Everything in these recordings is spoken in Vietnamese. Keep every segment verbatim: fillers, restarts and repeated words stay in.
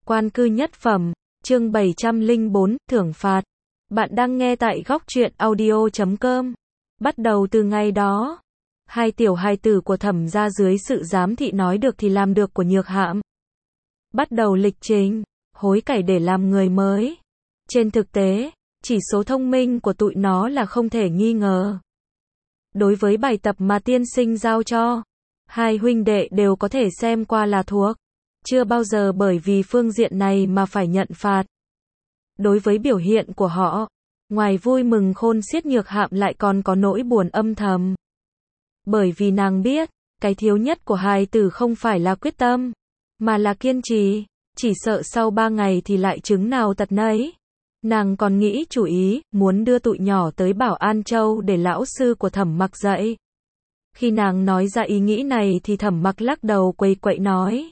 Quan cư nhất phẩm, chương bảy trăm lẻ bốn, thưởng phạt. Bạn đang nghe tại góc truyện audio chấm com. Bắt đầu từ ngày đó, hai tiểu hài tử của Thẩm gia dưới sự giám thị nói được thì làm được của Nhược Hạm. Bắt đầu lịch trình, hối cải để làm người mới. Trên thực tế, chỉ số thông minh của tụi nó là không thể nghi ngờ. Đối với bài tập mà tiên sinh giao cho, hai huynh đệ đều có thể xem qua là thuộc. Chưa bao giờ bởi vì phương diện này mà phải nhận phạt. Đối với biểu hiện của họ, ngoài vui mừng khôn xiết Nhược Hạm lại còn có nỗi buồn âm thầm. Bởi vì nàng biết, cái thiếu nhất của hài tử không phải là quyết tâm, mà là kiên trì, chỉ sợ sau ba ngày thì lại chứng nào tật nấy. Nàng còn nghĩ chủ ý, muốn đưa tụi nhỏ tới Bảo An Châu để lão sư của Thẩm Mặc dạy. Khi nàng nói ra ý nghĩ này thì Thẩm Mặc lắc đầu quầy quậy nói.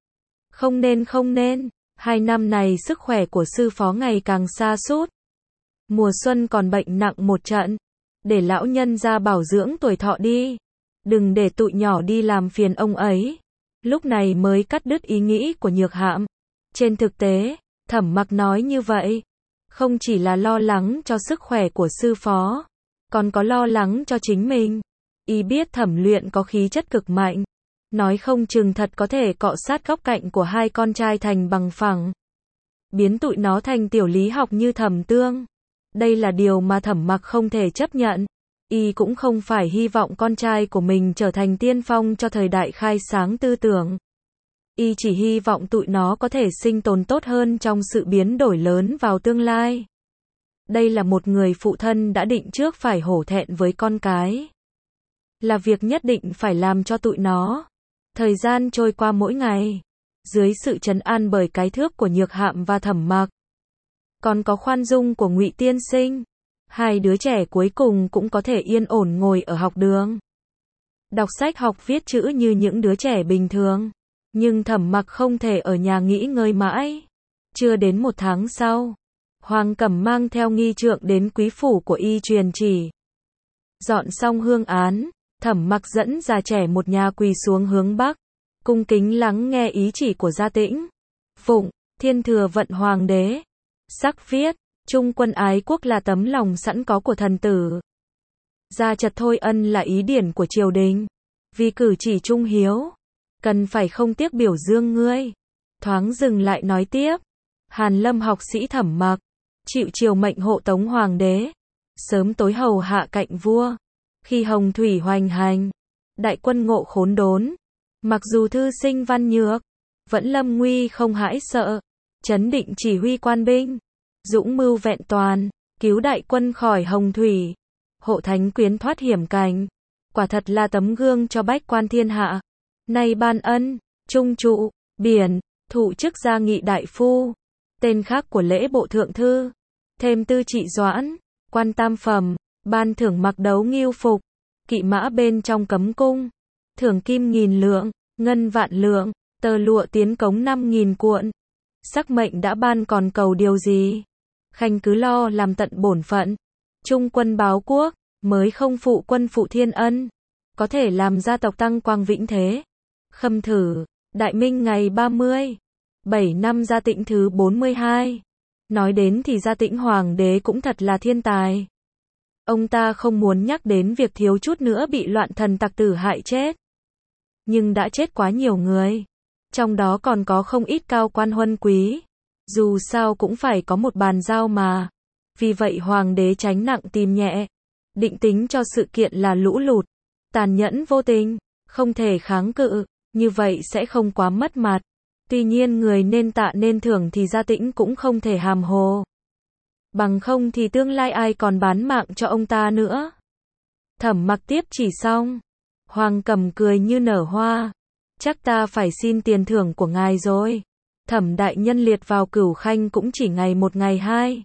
Không nên không nên, hai năm này sức khỏe của sư phó ngày càng sa sút. Mùa xuân còn bệnh nặng một trận, để lão nhân ra bảo dưỡng tuổi thọ đi. Đừng để tụi nhỏ đi làm phiền ông ấy. Lúc này mới cắt đứt ý nghĩ của Nhược Hạm. Trên thực tế, Thẩm Mặc nói như vậy, không chỉ là lo lắng cho sức khỏe của sư phó, còn có lo lắng cho chính mình. Y biết Thẩm Luyện có khí chất cực mạnh, nói không chừng thật có thể cọ sát góc cạnh của hai con trai thành bằng phẳng, biến tụi nó thành tiểu lý học như Thẩm Tương. Đây là điều mà Thẩm Mặc không thể chấp nhận. Y cũng không phải hy vọng con trai của mình trở thành tiên phong cho thời đại khai sáng tư tưởng. Y chỉ hy vọng tụi nó có thể sinh tồn tốt hơn trong sự biến đổi lớn vào tương lai. Đây là một người phụ thân đã định trước phải hổ thẹn với con cái. Là việc nhất định phải làm cho tụi nó. Thời gian trôi qua mỗi ngày, dưới sự trấn an bởi cái thước của Nhược Hạm và Thẩm Mặc, còn có khoan dung của Ngụy tiên sinh, hai đứa trẻ cuối cùng cũng có thể yên ổn ngồi ở học đường, đọc sách học viết chữ như những đứa trẻ bình thường. Nhưng Thẩm Mặc không thể ở nhà nghỉ ngơi mãi. Chưa đến một tháng sau, Hoàng Cẩm mang theo nghi trượng đến quý phủ của y truyền chỉ. Dọn xong hương án, Thẩm Mặc dẫn già trẻ một nhà quỳ xuống hướng bắc, cung kính lắng nghe ý chỉ của Gia Tĩnh. Phụng, thiên thừa vận hoàng đế. Sắc viết, trung quân ái quốc là tấm lòng sẵn có của thần tử. Gia Trật thôi ân là ý điển của triều đình. Vì cử chỉ trung hiếu, cần phải không tiếc biểu dương ngươi. Thoáng dừng lại nói tiếp. Hàn Lâm học sĩ Thẩm Mặc, chịu triều mệnh hộ tống hoàng đế, sớm tối hầu hạ cạnh vua. Khi hồng thủy hoành hành, đại quân ngộ khốn đốn, mặc dù thư sinh văn nhược, vẫn lâm nguy không hãi sợ, trấn định chỉ huy quan binh, dũng mưu vẹn toàn, cứu đại quân khỏi hồng thủy, hộ thánh quyến thoát hiểm cảnh. Quả thật là tấm gương cho bách quan thiên hạ. Nay ban ân, trung trụ, biển, thụ chức gia nghị đại phu, tên khác của lễ bộ thượng thư, thêm tư trị doãn, quan tam phẩm, ban thưởng mặc đấu nghiêu phục, kỵ mã bên trong cấm cung, thưởng kim nghìn lượng, ngân vạn lượng, tờ lụa tiến cống năm nghìn cuộn. Sắc mệnh đã ban còn cầu điều gì? Khanh cứ lo làm tận bổn phận, trung quân báo quốc, mới không phụ quân phụ thiên ân, có thể làm gia tộc tăng quang vĩnh thế. Khâm thử, Đại Minh ngày ba mươi, bảy năm Gia Tĩnh thứ bốn mươi hai. Nói đến thì Gia Tĩnh hoàng đế cũng thật là thiên tài. Ông ta không muốn nhắc đến việc thiếu chút nữa bị loạn thần tặc tử hại chết. Nhưng đã chết quá nhiều người. Trong đó còn có không ít cao quan huân quý. Dù sao cũng phải có một bàn giao mà. Vì vậy hoàng đế tránh nặng tìm nhẹ. Định tính cho sự kiện là lũ lụt, tàn nhẫn vô tình, không thể kháng cự. Như vậy sẽ không quá mất mặt. Tuy nhiên người nên tạ nên thưởng thì Gia Tĩnh cũng không thể hàm hồ. Bằng không thì tương lai ai còn bán mạng cho ông ta nữa. Thẩm Mặc tiếp chỉ xong. Hoàng Cẩm cười như nở hoa. Chắc ta phải xin tiền thưởng của ngài rồi. Thẩm đại nhân liệt vào cửu khanh cũng chỉ ngày một ngày hai.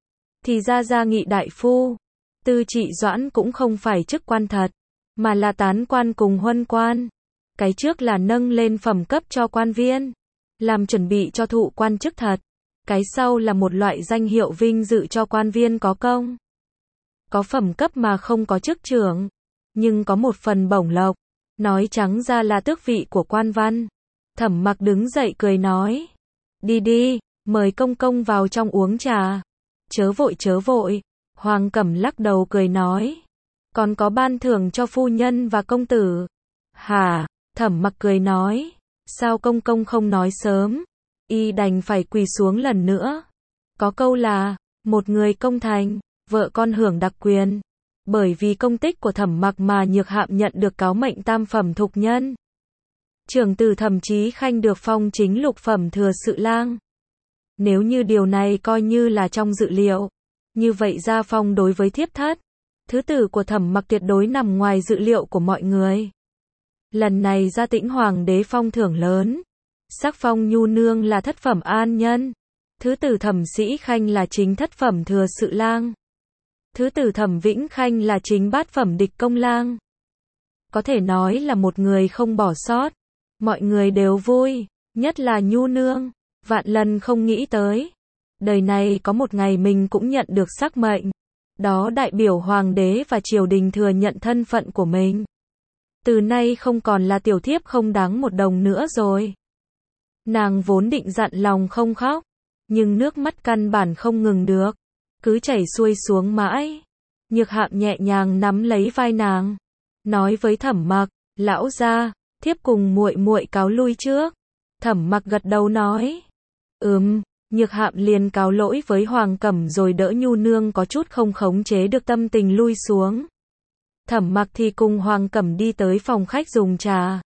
Thì ra gia nghị đại phu, tư trị doãn cũng không phải chức quan thật, mà là tán quan cùng huân quan. Cái trước là nâng lên phẩm cấp cho quan viên, làm chuẩn bị cho thụ quan chức thật. Cái sau là một loại danh hiệu vinh dự cho quan viên có công. Có phẩm cấp mà không có chức trưởng, nhưng có một phần bổng lộc. Nói trắng ra là tước vị của quan văn. Thẩm Mặc đứng dậy cười nói. Đi đi, mời công công vào trong uống trà. Chớ vội chớ vội, Hoàng Cẩm lắc đầu cười nói. Còn có ban thưởng cho phu nhân và công tử. Hả, Thẩm Mặc cười nói. Sao công công không nói sớm? Y đành phải quỳ xuống lần nữa. Có câu là, một người công thành, vợ con hưởng đặc quyền. Bởi vì công tích của Thẩm Mặc mà Nhược Hạm nhận được cáo mệnh tam phẩm thục nhân. Trưởng tử Thẩm Chí Khanh được phong chính lục phẩm thừa sự lang. Nếu như điều này coi như là trong dự liệu, như vậy gia phong đối với thiếp thất, thứ tử của Thẩm Mặc tuyệt đối nằm ngoài dự liệu của mọi người. Lần này Gia Tĩnh Hoàng đế phong thưởng lớn, sắc phong Nhu Nương là thất phẩm an nhân, thứ tử Thẩm Sĩ Khanh là chính thất phẩm thừa sự lang, thứ tử Thẩm Vĩnh Khanh là chính bát phẩm địch công lang. Có thể nói là một người không bỏ sót, mọi người đều vui, nhất là Nhu Nương, vạn lần không nghĩ tới. Đời này có một ngày mình cũng nhận được sắc mệnh, đó đại biểu hoàng đế và triều đình thừa nhận thân phận của mình. Từ nay không còn là tiểu thiếp không đáng một đồng nữa rồi. Nàng vốn định dặn lòng không khóc, nhưng nước mắt căn bản không ngừng được, cứ chảy xuôi xuống mãi. Nhược Hạm nhẹ nhàng nắm lấy vai nàng, nói với Thẩm Mặc, lão gia, thiếp cùng muội muội cáo lui trước. Thẩm Mặc gật đầu nói, ừm. Nhược Hạm liền cáo lỗi với Hoàng Cẩm rồi đỡ Nhu Nương có chút không khống chế được tâm tình lui xuống. Thẩm Mặc thì cùng Hoàng Cẩm đi tới phòng khách dùng trà.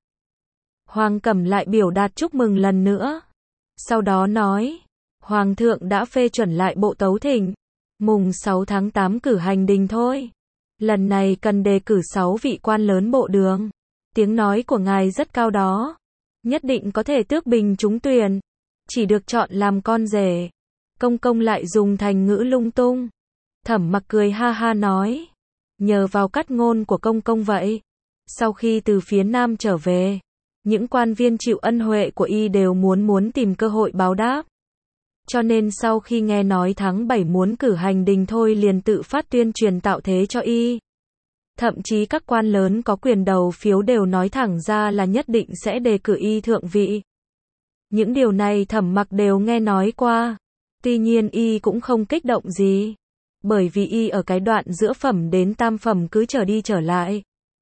Hoàng Cẩm lại biểu đạt chúc mừng lần nữa. Sau đó nói, Hoàng thượng đã phê chuẩn lại bộ tấu thỉnh, mùng sáu tháng tám cử hành đình thôi. Lần này cần đề cử sáu vị quan lớn bộ đường. Tiếng nói của ngài rất cao đó, nhất định có thể tước bình trúng tuyển, chỉ được chọn làm con rể. Công công lại dùng thành ngữ lung tung. Thẩm Mặc cười ha ha nói, nhờ vào cắt ngôn của công công vậy. Sau khi từ phía Nam trở về, những quan viên chịu ân huệ của y đều muốn muốn tìm cơ hội báo đáp. Cho nên sau khi nghe nói tháng bảy muốn cử hành đình thôi liền tự phát tuyên truyền tạo thế cho y. Thậm chí các quan lớn có quyền đầu phiếu đều nói thẳng ra là nhất định sẽ đề cử y thượng vị. Những điều này Thẩm Mặc đều nghe nói qua. Tuy nhiên y cũng không kích động gì, bởi vì y ở cái đoạn giữa phẩm đến tam phẩm cứ trở đi trở lại.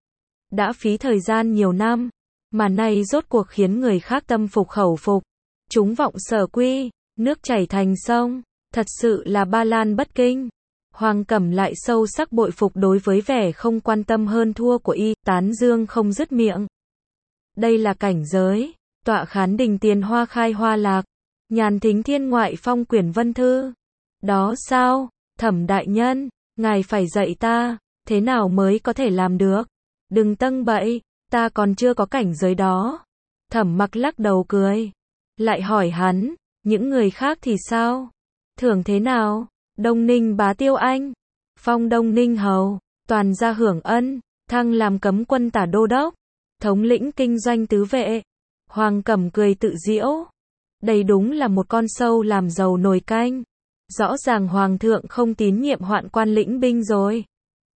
Đã phí thời gian nhiều năm, mà nay rốt cuộc khiến người khác tâm phục khẩu phục. Chúng vọng sở quy, nước chảy thành sông, thật sự là ba lan bất kinh. Hoàng Cẩm lại sâu sắc bội phục đối với vẻ không quan tâm hơn thua của y, tán dương không dứt miệng. Đây là cảnh giới, tọa khán đình tiền hoa khai hoa lạc, nhàn thính thiên ngoại phong quyển vân thư. Đó sao, Thẩm đại nhân, ngài phải dạy ta, thế nào mới có thể làm được? Đừng tâng bậy, ta còn chưa có cảnh giới đó. Thẩm Mặc lắc đầu cười, lại hỏi hắn, những người khác thì sao? Thưởng thế nào? Đông Ninh bá Tiêu Anh, phong Đông Ninh hầu, toàn gia hưởng ân, thăng làm cấm quân tả đô đốc, thống lĩnh kinh doanh tứ vệ. Hoàng Cẩm cười tự giễu, đây đúng là một con sâu làm dầu nồi canh. Rõ ràng Hoàng thượng không tín nhiệm hoạn quan lĩnh binh rồi.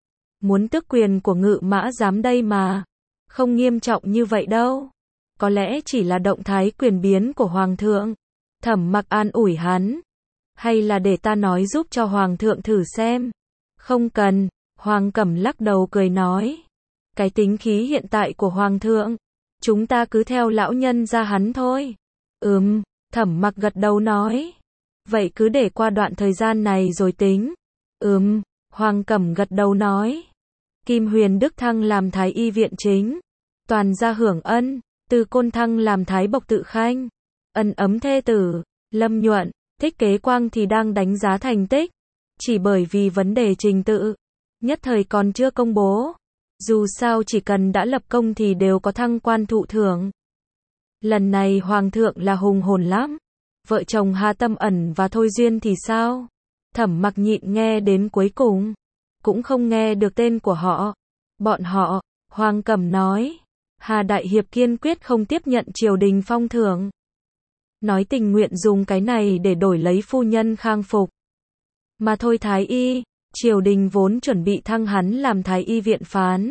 Muốn tước quyền của ngự mã giám đây mà, không nghiêm trọng như vậy đâu. Có lẽ chỉ là động thái quyền biến của Hoàng thượng. Thẩm Mặc an ủi hắn, hay là để ta nói giúp cho Hoàng thượng thử xem? Không cần, Hoàng Cẩm lắc đầu cười nói, cái tính khí hiện tại của Hoàng thượng, chúng ta cứ theo lão nhân ra hắn thôi. Ừm, Thẩm Mặc gật đầu nói, vậy cứ để qua đoạn thời gian này rồi tính. Ừm, Hoàng Cẩm gật đầu nói, Kim Huyền Đức thăng làm thái y viện chính, toàn gia hưởng ân, Từ Côn thăng làm thái bộc tự khanh, ân ấm thê tử, Lâm Nhuận, Thích Kế Quang thì đang đánh giá thành tích, chỉ bởi vì vấn đề trình tự, nhất thời còn chưa công bố. Dù sao chỉ cần đã lập công thì đều có thăng quan thụ thưởng. Lần này Hoàng thượng là hùng hồn lắm. Vợ chồng Hà Tâm Ẩn và Thôi Duyên thì sao? Thẩm Mặc nhịn nghe đến cuối cùng, cũng không nghe được tên của họ. Bọn họ, Hoàng Cẩm nói, Hà Đại Hiệp kiên quyết không tiếp nhận triều đình phong thưởng. Nói tình nguyện dùng cái này để đổi lấy phu nhân khang phục. Mà thôi thái y, triều đình vốn chuẩn bị thăng hắn làm thái y viện phán,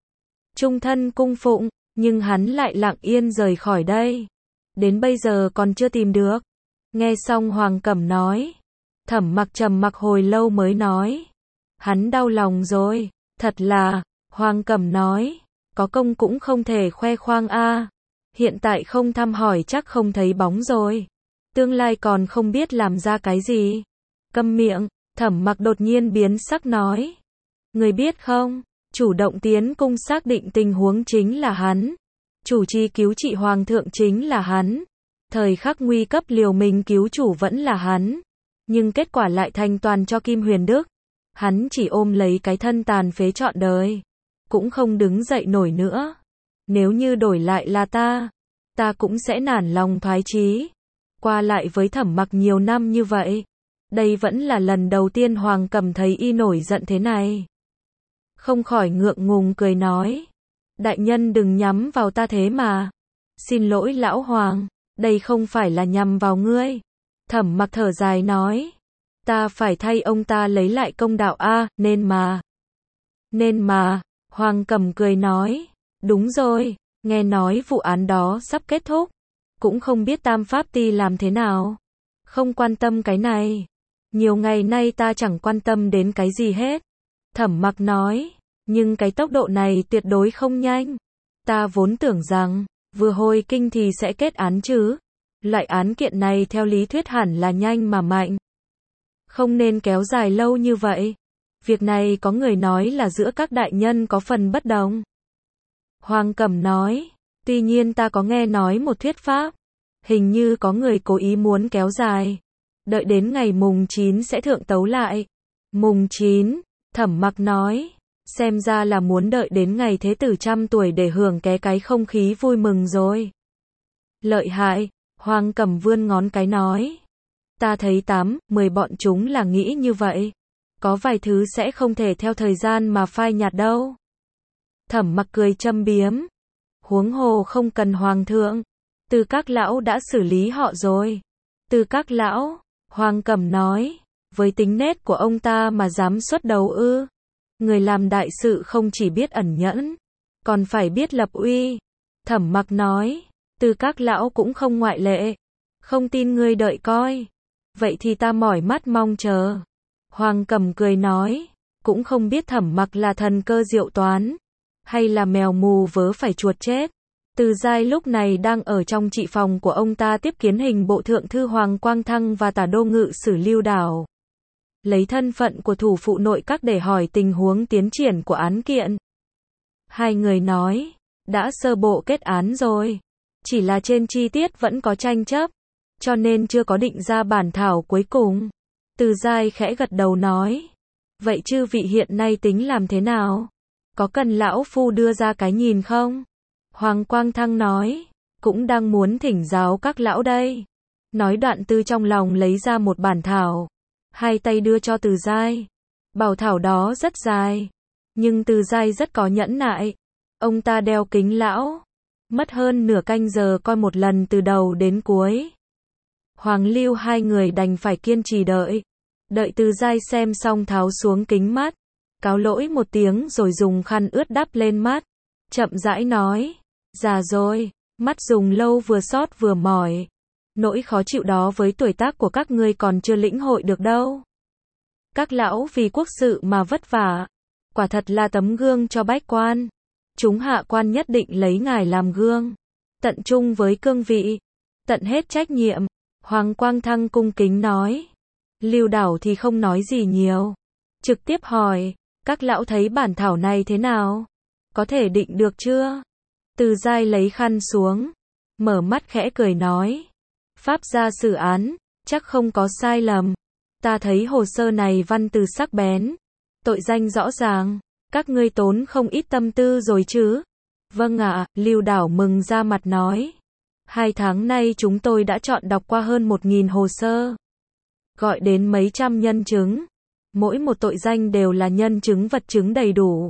trung thân cung phụng, nhưng hắn lại lặng yên rời khỏi đây. Đến bây giờ còn chưa tìm được. Nghe xong Hoàng Cẩm nói. Thẩm Mặc trầm mặc hồi lâu mới nói. Hắn đau lòng rồi, thật là, Hoàng Cẩm nói. Có công cũng không thể khoe khoang a. Hiện tại không thăm hỏi chắc không thấy bóng rồi. Tương lai còn không biết làm ra cái gì. Câm miệng, Thẩm Mặc đột nhiên biến sắc nói. Người biết không, chủ động tiến cung xác định tình huống chính là hắn. Chủ trì cứu trị hoàng thượng chính là hắn. Thời khắc nguy cấp liều mình cứu chủ vẫn là hắn. Nhưng kết quả lại thành toàn cho Kim Huyền Đức. Hắn chỉ ôm lấy cái thân tàn phế trọn đời. Cũng không đứng dậy nổi nữa. Nếu như đổi lại là ta, ta cũng sẽ nản lòng thoái chí. Qua lại với Thẩm Mặc nhiều năm như vậy. Đây vẫn là lần đầu tiên Hoàng Cẩm thấy y nổi giận thế này. Không khỏi ngượng ngùng cười nói. Đại nhân đừng nhắm vào ta thế mà. Xin lỗi lão Hoàng, đây không phải là nhằm vào ngươi. Thẩm Mặc thở dài nói. Ta phải thay ông ta lấy lại công đạo a, nên mà. Nên mà, Hoàng Cẩm cười nói. Đúng rồi, nghe nói vụ án đó sắp kết thúc. Cũng không biết Tam Pháp Ti làm thế nào. Không quan tâm cái này. Nhiều ngày nay ta chẳng quan tâm đến cái gì hết. Thẩm Mặc nói. Nhưng cái tốc độ này tuyệt đối không nhanh. Ta vốn tưởng rằng, vừa hồi kinh thì sẽ kết án chứ. Loại án kiện này theo lý thuyết hẳn là nhanh mà mạnh. Không nên kéo dài lâu như vậy. Việc này có người nói là giữa các đại nhân có phần bất đồng. Hoàng Cẩm nói. Tuy nhiên ta có nghe nói một thuyết pháp. Hình như có người cố ý muốn kéo dài. Đợi đến ngày mùng chín sẽ thượng tấu lại. Mùng chín, Thẩm Mặc nói. Xem ra là muốn đợi đến ngày thế tử trăm tuổi để hưởng ké cái không khí vui mừng rồi. Lợi hại, Hoàng Cẩm vươn ngón cái nói. Ta thấy tám, mười bọn chúng là nghĩ như vậy. Có vài thứ sẽ không thể theo thời gian mà phai nhạt đâu. Thẩm Mặc cười châm biếm. Huống hồ không cần hoàng thượng. Từ các lão đã xử lý họ rồi. Từ các lão, Hoàng Cẩm nói. Với tính nết của ông ta mà dám xuất đầu ư. Người làm đại sự không chỉ biết ẩn nhẫn, còn phải biết lập uy. Thẩm Mặc nói. Từ các lão cũng không ngoại lệ. Không tin ngươi đợi coi. Vậy thì ta mỏi mắt mong chờ. Hoàng Cẩm cười nói. Cũng không biết Thẩm Mặc là thần cơ diệu toán. Hay là mèo mù vớ phải chuột chết. Từ Giai lúc này đang ở trong trị phòng của ông ta tiếp kiến hình bộ thượng thư Hoàng Quang Thăng và tả đô ngự sử Lưu Đảo. Lấy thân phận của thủ phụ nội các để hỏi tình huống tiến triển của án kiện. Hai người nói. Đã sơ bộ kết án rồi. Chỉ là trên chi tiết vẫn có tranh chấp. Cho nên chưa có định ra bản thảo cuối cùng. Từ Giai khẽ gật đầu nói. Vậy chư vị hiện nay tính làm thế nào? Có cần lão phu đưa ra cái nhìn không? Hoàng Quang Thăng nói. Cũng đang muốn thỉnh giáo các lão đây. Nói đoạn từ trong lòng lấy ra một bản thảo. Hai tay đưa cho Từ Giai. Bảo thảo đó rất dài. Nhưng Từ Giai rất có nhẫn nại. Ông ta đeo kính lão. Mất hơn nửa canh giờ coi một lần từ đầu đến cuối. Hoàng Lưu hai người đành phải kiên trì đợi. Đợi Từ Giai xem xong tháo xuống kính mắt. Cáo lỗi một tiếng rồi dùng khăn ướt đắp lên mắt. Chậm rãi nói. Già rồi, mắt dùng lâu vừa sót vừa mỏi. Nỗi khó chịu đó với tuổi tác của các ngươi còn chưa lĩnh hội được đâu. Các lão vì quốc sự mà vất vả. Quả thật là tấm gương cho bách quan. Chúng hạ quan nhất định lấy ngài làm gương. Tận trung với cương vị. Tận hết trách nhiệm. Hoàng Quang Thăng cung kính nói. Lưu Đảo thì không nói gì nhiều. Trực tiếp hỏi. Các lão thấy bản thảo này thế nào? Có thể định được chưa? Từ Giai lấy khăn xuống. Mở mắt khẽ cười nói. Pháp gia xử án. Chắc không có sai lầm. Ta thấy hồ sơ này văn từ sắc bén. Tội danh rõ ràng. Các ngươi tốn không ít tâm tư rồi chứ? Vâng ạ, Lưu Đảo mừng ra mặt nói. Hai tháng nay chúng tôi đã chọn đọc qua hơn một nghìn hồ sơ. Gọi đến mấy trăm nhân chứng. Mỗi một tội danh đều là nhân chứng vật chứng đầy đủ.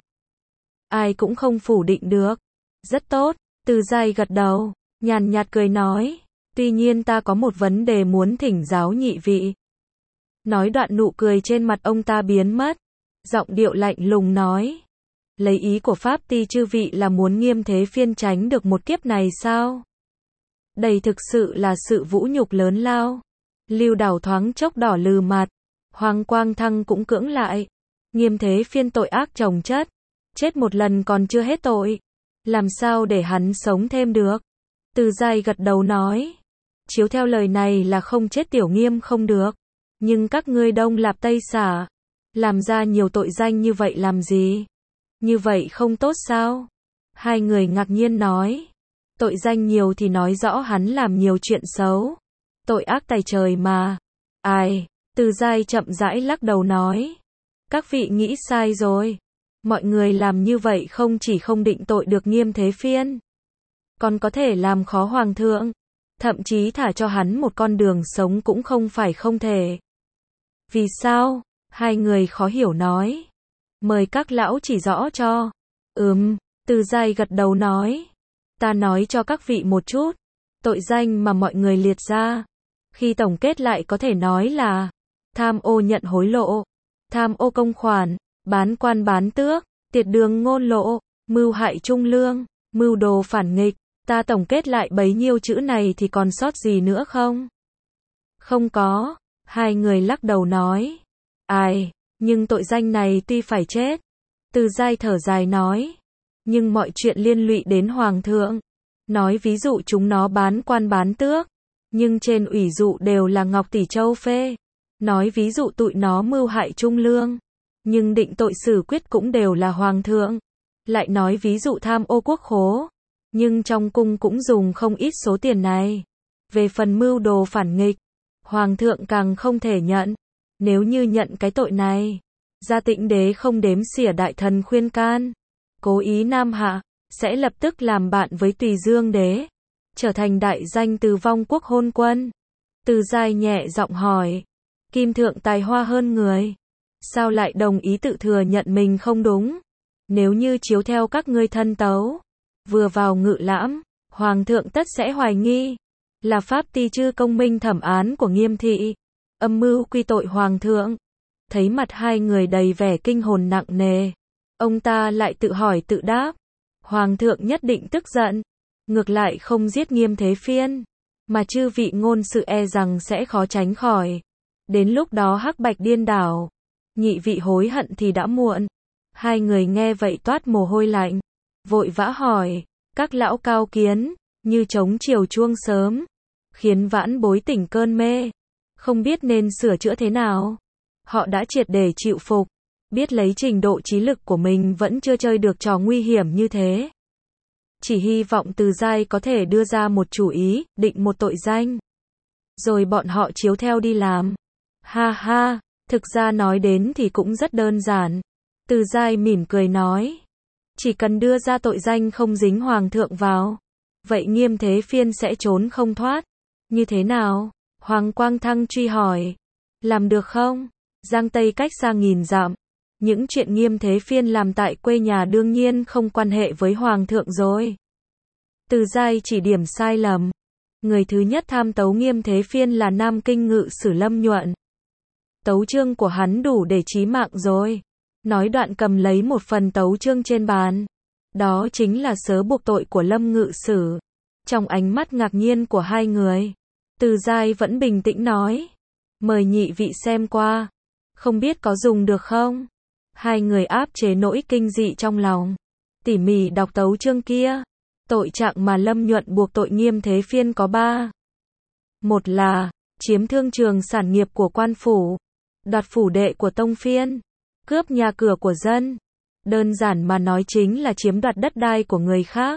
Ai cũng không phủ định được. Rất tốt, Từ Giai gật đầu, nhàn nhạt cười nói. Tuy nhiên ta có một vấn đề muốn thỉnh giáo nhị vị. Nói đoạn nụ cười trên mặt ông ta biến mất. Giọng điệu lạnh lùng nói. Lấy ý của Pháp Ti chư vị là muốn nghiêm thế phiên tránh được một kiếp này sao? Đây thực sự là sự vũ nhục lớn lao. Lưu Đảo thoáng chốc đỏ lừ mặt. Hoàng Quang Thăng cũng cưỡng lại. Nghiêm Thế Phiên tội ác chồng chất. Chết một lần còn chưa hết tội. Làm sao để hắn sống thêm được? Từ Giai gật đầu nói. Chiếu theo lời này là không chết Tiểu Nghiêm không được. Nhưng các ngươi Đông Lạp Tây Xả. Làm ra nhiều tội danh như vậy làm gì? Như vậy không tốt sao? Hai người ngạc nhiên nói. Tội danh nhiều thì nói rõ hắn làm nhiều chuyện xấu. Tội ác tày trời mà. Ai? Từ Giai chậm rãi lắc đầu nói. Các vị nghĩ sai rồi. Mọi người làm như vậy không chỉ không định tội được Nghiêm Thế Phiên. Còn có thể làm khó Hoàng thượng. Thậm chí thả cho hắn một con đường sống cũng không phải không thể. Vì sao? Hai người khó hiểu nói. Mời các lão chỉ rõ cho. Ừm, Từ Giai gật đầu nói. Ta nói cho các vị một chút. Tội danh mà mọi người liệt ra. Khi tổng kết lại có thể nói là tham ô nhận hối lộ, tham ô công khoản, bán quan bán tước, tiệt đường ngôn lộ, mưu hại trung lương, mưu đồ phản nghịch. Ta tổng kết lại bấy nhiêu chữ này thì còn sót gì nữa không? Không có. Hai người lắc đầu nói. Ai, nhưng tội danh này tuy phải chết. Từ Giai thở dài nói. Nhưng mọi chuyện liên lụy đến Hoàng thượng. Nói ví dụ chúng nó bán quan bán tước. Nhưng trên ủy dụ đều là Ngọc Tỷ Châu phê. Nói ví dụ tụi nó mưu hại trung lương. Nhưng định tội xử quyết cũng đều là Hoàng thượng. Lại nói ví dụ tham ô quốc khố. Nhưng trong cung cũng dùng không ít số tiền này. Về phần mưu đồ phản nghịch, Hoàng thượng càng không thể nhận. Nếu như nhận cái tội này, Gia Tĩnh Đế không đếm xỉa đại thần khuyên can, cố ý nam hạ, sẽ lập tức làm bạn với Tùy Dương Đế, trở thành đại danh từ vong quốc hôn quân. Từ Giai nhẹ giọng hỏi, Kim Thượng tài hoa hơn người, sao lại đồng ý tự thừa nhận mình không đúng? Nếu như chiếu theo các ngươi thân tấu, vừa vào ngự lãm, Hoàng thượng tất sẽ hoài nghi, là pháp ti chư công minh thẩm án của Nghiêm thị, âm mưu quy tội Hoàng thượng. Thấy mặt hai người đầy vẻ kinh hồn nặng nề, ông ta lại tự hỏi tự đáp, Hoàng thượng nhất định tức giận, ngược lại không giết Nghiêm Thế Phiên, mà chư vị ngôn sự e rằng sẽ khó tránh khỏi. Đến lúc đó hắc bạch điên đảo, nhị vị hối hận thì đã muộn. Hai người nghe vậy toát mồ hôi lạnh, vội vã hỏi, các lão cao kiến, như trống chiều chuông sớm, khiến vãn bối tỉnh cơn mê, không biết nên sửa chữa thế nào. Họ đã triệt để chịu phục, biết lấy trình độ trí lực của mình vẫn chưa chơi được trò nguy hiểm như thế. Chỉ hy vọng Từ Giai có thể đưa ra một chủ ý, định một tội danh. Rồi bọn họ chiếu theo đi làm. Ha ha, thực ra nói đến thì cũng rất đơn giản. Từ Giai mỉm cười nói. Chỉ cần đưa ra tội danh không dính Hoàng thượng vào. Vậy Nghiêm Thế Phiên sẽ trốn không thoát. Như thế nào? Hoàng Quang Thăng truy hỏi. Làm được không? Giang Tây cách xa nghìn dặm. Những chuyện Nghiêm Thế Phiên làm tại quê nhà đương nhiên không quan hệ với Hoàng thượng rồi. Từ Giai chỉ điểm sai lầm. Người thứ nhất tham tấu Nghiêm Thế Phiên là Nam Kinh ngự sử Lâm Nhuận. Tấu chương của hắn đủ để chí mạng rồi. Nói đoạn cầm lấy một phần tấu chương trên bàn. Đó chính là sớ buộc tội của Lâm ngự sử. Trong ánh mắt ngạc nhiên của hai người, Từ Giai vẫn bình tĩnh nói. Mời nhị vị xem qua. Không biết có dùng được không? Hai người áp chế nỗi kinh dị trong lòng. Tỉ mỉ đọc tấu chương kia. Tội trạng mà Lâm Nhuận buộc tội Nghiêm Thế Phiên có ba. Một là, chiếm thương trường sản nghiệp của quan phủ. Đoạt phủ đệ của tông phiên. Cướp nhà cửa của dân. Đơn giản mà nói chính là chiếm đoạt đất đai của người khác.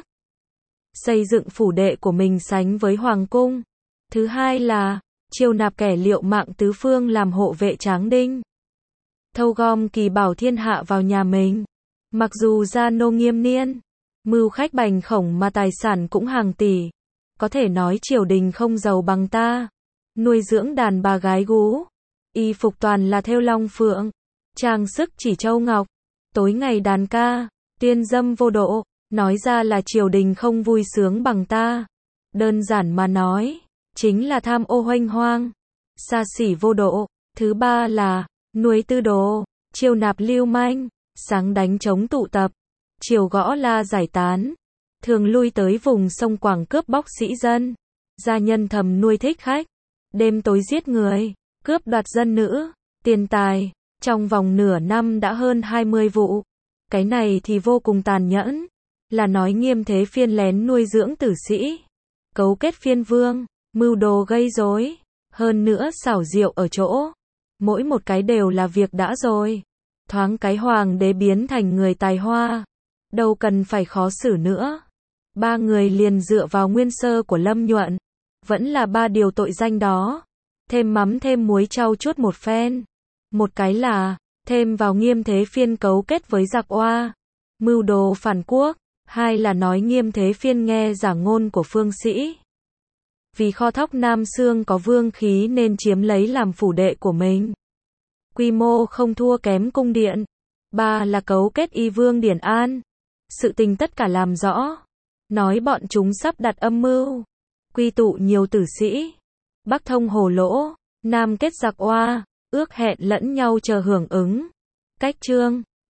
Xây dựng phủ đệ của mình sánh với hoàng cung. Thứ hai là, chiêu nạp kẻ liệu mạng tứ phương làm hộ vệ Tráng Đinh. Thâu gom kỳ bảo thiên hạ vào nhà mình. Mặc dù gia nô nghiêm niên, mưu khách bành khổng mà tài sản cũng hàng tỷ. Có thể nói triều đình không giàu bằng ta. Nuôi dưỡng đàn bà gái gú. Y phục toàn là thêu long phượng. Trang sức chỉ châu ngọc. Tối ngày đàn ca. Tuyên dâm vô độ. Nói ra là triều đình không vui sướng bằng ta. Đơn giản mà nói, chính là tham ô hoanh hoang. Xa xỉ vô độ. Thứ ba là, nuôi tư đồ. Chiêu nạp lưu manh. Sáng đánh chống tụ tập. Chiều gõ la giải tán. Thường lui tới vùng sông Quảng cướp bóc sĩ dân. Gia nhân thầm nuôi thích khách. đêm tối giết người, cướp đoạt dân nữ, tiền tài, trong vòng nửa năm đã hơn hai mươi vụ. Cái này thì vô cùng tàn nhẫn, là nói Nghiêm Thế Phiên lén nuôi dưỡng tử sĩ, cấu kết phiên vương, mưu đồ gây rối, hơn nữa xảo diệu ở chỗ, mỗi một cái đều là việc đã rồi. Thoáng cái hoàng đế biến thành người tài hoa, đâu cần phải khó xử nữa. Ba người liền dựa vào nguyên sơ của Lâm Nhuận, vẫn là ba điều tội danh đó, thêm mắm thêm muối trau chuốt một phen. Một cái là, thêm vào Nghiêm Thế Phiên cấu kết với giặc oa, mưu đồ phản quốc, hai là nói Nghiêm Thế Phiên nghe giả ngôn của phương sĩ. Vì kho thóc Nam Xương có vương khí nên chiếm lấy làm phủ đệ của mình. Quy mô không thua kém cung điện. Ba là cấu kết y vương Điển An. Sự tình tất cả làm rõ. Nói bọn chúng sắp đặt âm mưu. Quy tụ nhiều tử sĩ. Bắc thông hồ lỗ. Nam kết giặc oa. Ước hẹn lẫn nhau chờ hưởng ứng. Cách chương.